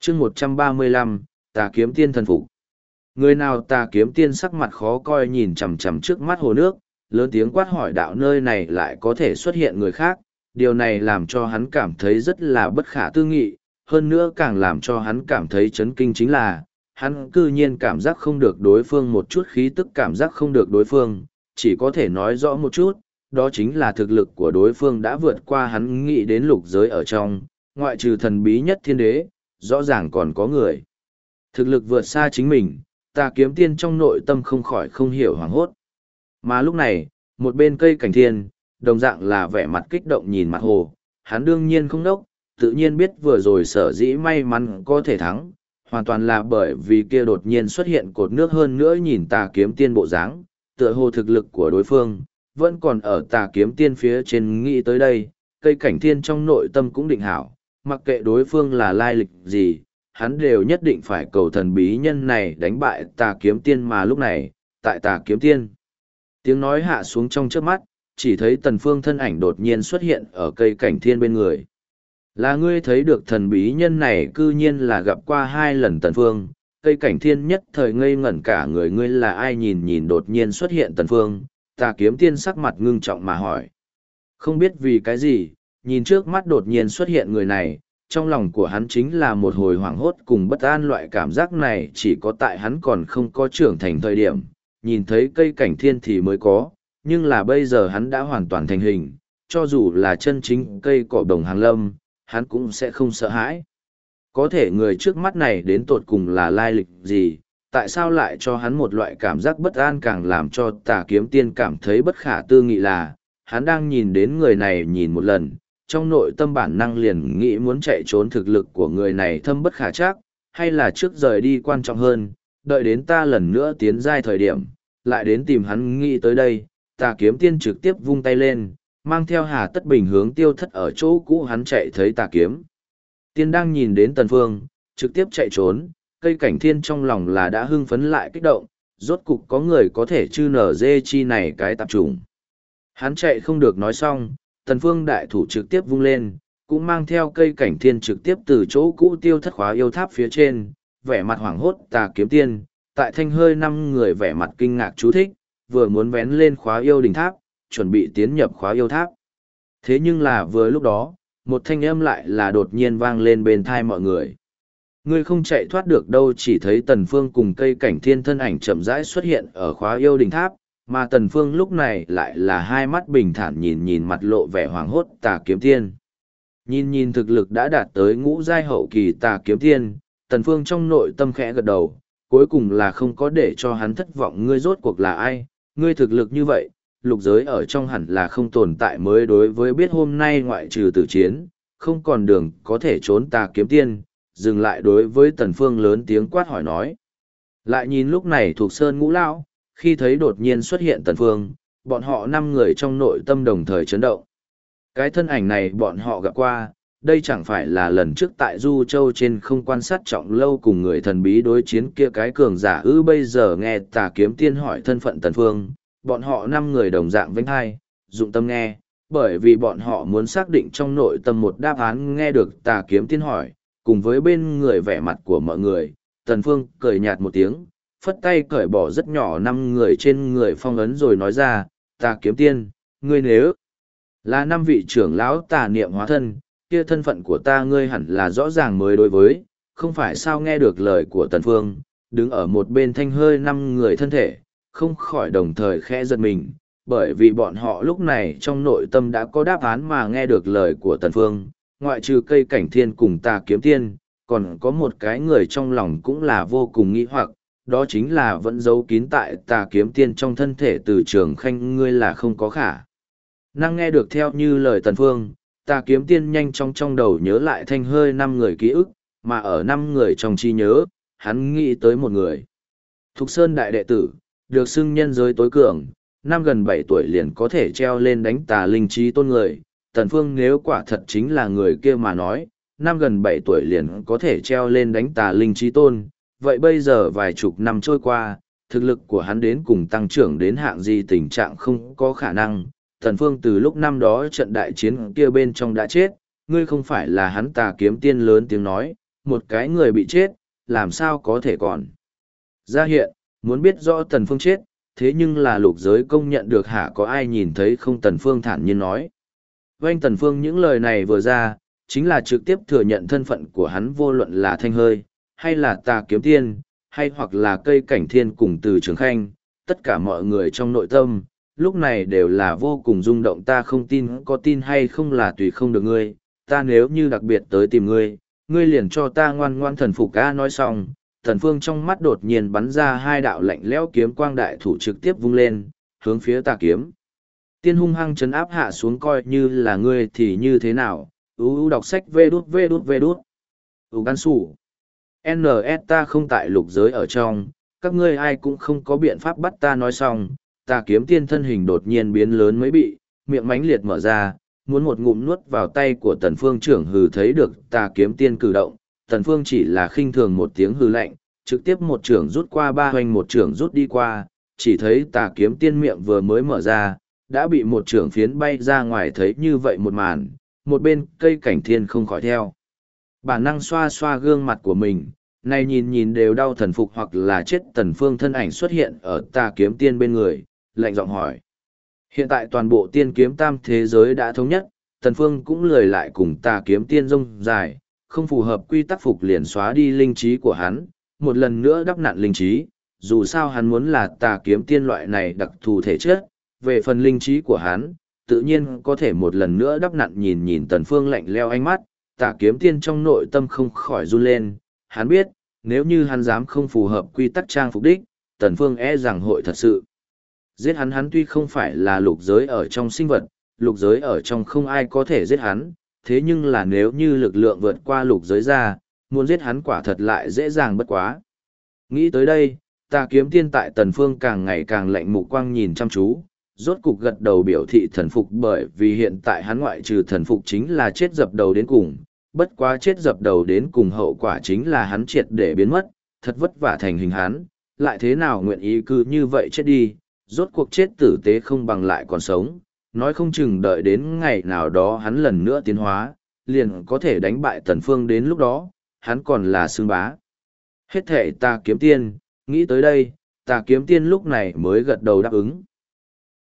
chương 135, tà kiếm tiên thần phục. Người nào tà kiếm tiên sắc mặt khó coi nhìn chằm chằm trước mắt hồ nước, lớn tiếng quát hỏi đạo nơi này lại có thể xuất hiện người khác, điều này làm cho hắn cảm thấy rất là bất khả tư nghị, hơn nữa càng làm cho hắn cảm thấy chấn kinh chính là, hắn cư nhiên cảm giác không được đối phương một chút khí tức cảm giác không được đối phương, chỉ có thể nói rõ một chút, đó chính là thực lực của đối phương đã vượt qua hắn nghĩ đến lục giới ở trong, ngoại trừ thần bí nhất thiên đế, rõ ràng còn có người. Thực lực vượt xa chính mình, tà kiếm tiên trong nội tâm không khỏi không hiểu hoảng hốt. Mà lúc này, một bên cây cảnh thiên, đồng dạng là vẻ mặt kích động nhìn mặt hồ, hắn đương nhiên không đốc, tự nhiên biết vừa rồi sở dĩ may mắn có thể thắng, hoàn toàn là bởi vì kia đột nhiên xuất hiện cột nước hơn nữa nhìn tà kiếm tiên bộ dáng, tựa hồ thực lực của đối phương, vẫn còn ở tà kiếm tiên phía trên nghĩ tới đây, cây cảnh thiên trong nội tâm cũng định hảo, mặc kệ đối phương là lai lịch gì, hắn đều nhất định phải cầu thần bí nhân này đánh bại tà kiếm tiên mà lúc này, tại tà kiếm tiên. Tiếng nói hạ xuống trong trước mắt, chỉ thấy tần phương thân ảnh đột nhiên xuất hiện ở cây cảnh thiên bên người. Là ngươi thấy được thần bí nhân này cư nhiên là gặp qua 2 lần tần phương, cây cảnh thiên nhất thời ngây ngẩn cả người ngươi là ai nhìn nhìn đột nhiên xuất hiện tần phương, tà kiếm tiên sắc mặt ngưng trọng mà hỏi. Không biết vì cái gì, nhìn trước mắt đột nhiên xuất hiện người này, trong lòng của hắn chính là một hồi hoảng hốt cùng bất an loại cảm giác này chỉ có tại hắn còn không có trưởng thành thời điểm, nhìn thấy cây cảnh thiên thì mới có, nhưng là bây giờ hắn đã hoàn toàn thành hình, cho dù là chân chính cây cỏ đồng hàng lâm, hắn cũng sẽ không sợ hãi. Có thể người trước mắt này đến tột cùng là lai lịch gì, tại sao lại cho hắn một loại cảm giác bất an càng làm cho tà kiếm tiên cảm thấy bất khả tư nghị là, hắn đang nhìn đến người này nhìn một lần, trong nội tâm bản năng liền nghĩ muốn chạy trốn thực lực của người này thâm bất khả trắc, hay là trước rời đi quan trọng hơn, đợi đến ta lần nữa tiến giai thời điểm, lại đến tìm hắn nghĩ tới đây, tà kiếm tiên trực tiếp vung tay lên, mang theo Hà Tất Bình hướng tiêu thất ở chỗ cũ hắn chạy thấy tà kiếm. Tiên đang nhìn đến Tần Phương, trực tiếp chạy trốn, cây cảnh thiên trong lòng là đã hưng phấn lại kích động, rốt cục có người có thể chư nở dê chi này cái tạp trùng. Hắn chạy không được nói xong, Tần Phương đại thủ trực tiếp vung lên, cũng mang theo cây cảnh thiên trực tiếp từ chỗ cũ tiêu thất khóa yêu tháp phía trên, vẻ mặt hoảng hốt tà kiếm tiên, tại thanh hơi 5 người vẻ mặt kinh ngạc chú thích, vừa muốn vén lên khóa yêu đỉnh tháp, chuẩn bị tiến nhập khóa yêu tháp. Thế nhưng là vừa lúc đó, một thanh âm lại là đột nhiên vang lên bên thai mọi người. Ngươi không chạy thoát được đâu chỉ thấy Tần Phương cùng cây cảnh thiên thân ảnh chậm rãi xuất hiện ở khóa yêu đỉnh tháp, mà Tần Phương lúc này lại là hai mắt bình thản nhìn nhìn mặt lộ vẻ hoàng hốt tà kiếm tiên. Nhìn nhìn thực lực đã đạt tới ngũ giai hậu kỳ tà kiếm tiên, Tần Phương trong nội tâm khẽ gật đầu, cuối cùng là không có để cho hắn thất vọng ngươi rốt cuộc là ai, ngươi thực lực như vậy, lục giới ở trong hẳn là không tồn tại mới đối với biết hôm nay ngoại trừ tử chiến, không còn đường có thể trốn tà kiếm tiên, dừng lại đối với Tần Phương lớn tiếng quát hỏi nói. Lại nhìn lúc này thuộc sơn ngũ lão, khi thấy đột nhiên xuất hiện Tần Phương, bọn họ 5 người trong nội tâm đồng thời chấn động. Cái thân ảnh này bọn họ gặp qua, đây chẳng phải là lần trước tại Du Châu trên không quan sát trọng lâu cùng người thần bí đối chiến kia cái cường giả bây giờ nghe tà kiếm tiên hỏi thân phận Tần Phương, bọn họ 5 người đồng dạng vinh hai, dụng tâm nghe, bởi vì bọn họ muốn xác định trong nội tâm một đáp án nghe được tà kiếm tiên hỏi, cùng với bên người vẻ mặt của mọi người, Tần Phương cười nhạt một tiếng, phất tay cởi bỏ rất nhỏ 5 người trên người phong ấn rồi nói ra, tà kiếm tiên, ngươi nếu là 5 vị trưởng lão tà niệm hóa thân, kia thân phận của ta ngươi hẳn là rõ ràng mới đối với, không phải sao nghe được lời của Tần Phương, đứng ở một bên thanh hơi 5 người thân thể, không khỏi đồng thời khẽ giật mình, bởi vì bọn họ lúc này trong nội tâm đã có đáp án mà nghe được lời của Tần Phương, ngoại trừ cây cảnh thiên cùng tà kiếm tiên, còn có một cái người trong lòng cũng là vô cùng nghi hoặc, đó chính là vẫn giấu kín tại tà kiếm tiên trong thân thể từ trường khanh ngươi là không có khả. Năng nghe được theo như lời Tần Phương, tà kiếm tiên nhanh chóng trong đầu nhớ lại thanh hơi 5 người ký ức, mà ở 5 người trong trí nhớ, hắn nghĩ tới một người. Thục Sơn đại đệ tử, được xưng nhân giới tối cường, năm gần 7 tuổi liền có thể treo lên đánh tà linh trí tôn người. Tần Phương nếu quả thật chính là người kia mà nói, năm gần 7 tuổi liền có thể treo lên đánh tà linh trí tôn. Vậy bây giờ vài chục năm trôi qua, thực lực của hắn đến cùng tăng trưởng đến hạng gì tình trạng không có khả năng. Tần Phương từ lúc năm đó trận đại chiến kia bên trong đã chết, ngươi không phải là hắn tà kiếm tiên lớn tiếng nói, một cái người bị chết, làm sao có thể còn. Ra hiện, muốn biết rõ Tần Phương chết, thế nhưng là lục giới công nhận được hả có ai nhìn thấy không, Tần Phương thản nhiên nói. Vâng, Tần Phương những lời này vừa ra, chính là trực tiếp thừa nhận thân phận của hắn, vô luận là Thanh Hơi, hay là Tà Kiếm Tiên, hay hoặc là Cây Cảnh Thiên cùng Từ Trường Khanh, tất cả mọi người trong nội tâm, lúc này đều là vô cùng rung động. Ta không tin, có tin hay không là tùy không được ngươi, ta nếu như đặc biệt tới tìm ngươi, ngươi liền cho ta ngoan ngoan thần phục. Ca nói xong, Tần Phương trong mắt đột nhiên bắn ra hai đạo lạnh lẽo kiếm quang, đại thủ trực tiếp vung lên, hướng phía Tà Kiếm Tiên hung hăng chấn áp hạ xuống. Coi như là ngươi thì như thế nào? Đọc sách vê đút. Gan sủ. NS ta không tại lục giới ở trong, các ngươi ai cũng không có biện pháp bắt ta. Nói xong, Tà Kiếm Tiên thân hình đột nhiên biến lớn mới bị, miệng mãnh liệt mở ra, muốn một ngụm nuốt vào tay của Tần Phương. Trưởng hừ, thấy được Tà Kiếm Tiên cử động, Tần Phương chỉ là khinh thường một tiếng hừ lạnh, trực tiếp một trưởng rút qua, ba hoành một trưởng rút đi qua, chỉ thấy Tà Kiếm Tiên miệng vừa mới mở ra, đã bị một trưởng phiến bay ra ngoài. Thấy như vậy một màn, một bên Cây Cảnh Thiên không khỏi theo bản năng xoa xoa gương mặt của mình, này nhìn đều đau. Thần phục hoặc là chết. Tần Phương thân ảnh xuất hiện ở Tà Kiếm Tiên bên người, lạnh giọng hỏi. Hiện tại toàn bộ tiên kiếm tam thế giới đã thống nhất, Tần Phương cũng lười lại cùng Tà Kiếm Tiên rông dài, không phù hợp quy tắc phục liền xóa đi linh trí của hắn, một lần nữa đắp nặn linh trí. Dù sao hắn muốn là Tà Kiếm Tiên loại này đặc thù thể chất, về phần linh trí của hắn, tự nhiên có thể một lần nữa đắp nặn. Nhìn Tần Phương lạnh lẽo ánh mắt, Tà Kiếm Tiên trong nội tâm không khỏi run lên. Hắn biết, nếu như hắn dám không phù hợp quy tắc trang phục đích, Tần Phương e rằng hội thật sự giết hắn. Hắn tuy không phải là lục giới ở trong sinh vật, lục giới ở trong không ai có thể giết hắn, thế nhưng là nếu như lực lượng vượt qua lục giới ra, muốn giết hắn quả thật lại dễ dàng bất quá. Nghĩ tới đây, Tà Kiếm Tiên tại Tần Phương càng ngày càng lạnh mục quang nhìn chăm chú, rốt cục gật đầu biểu thị thần phục. Bởi vì hiện tại hắn ngoại trừ thần phục chính là chết dập đầu đến cùng, bất quá chết dập đầu đến cùng hậu quả chính là hắn triệt để biến mất, thật vất vả thành hình hắn, lại thế nào nguyện ý cứ như vậy chết đi. Rốt cuộc chết tử tế không bằng lại còn sống, nói không chừng đợi đến ngày nào đó hắn lần nữa tiến hóa, liền có thể đánh bại Tần Phương, đến lúc đó, hắn còn là xương bá. Hết thể Tà Kiếm Tiên, nghĩ tới đây, Tà Kiếm Tiên lúc này mới gật đầu đáp ứng.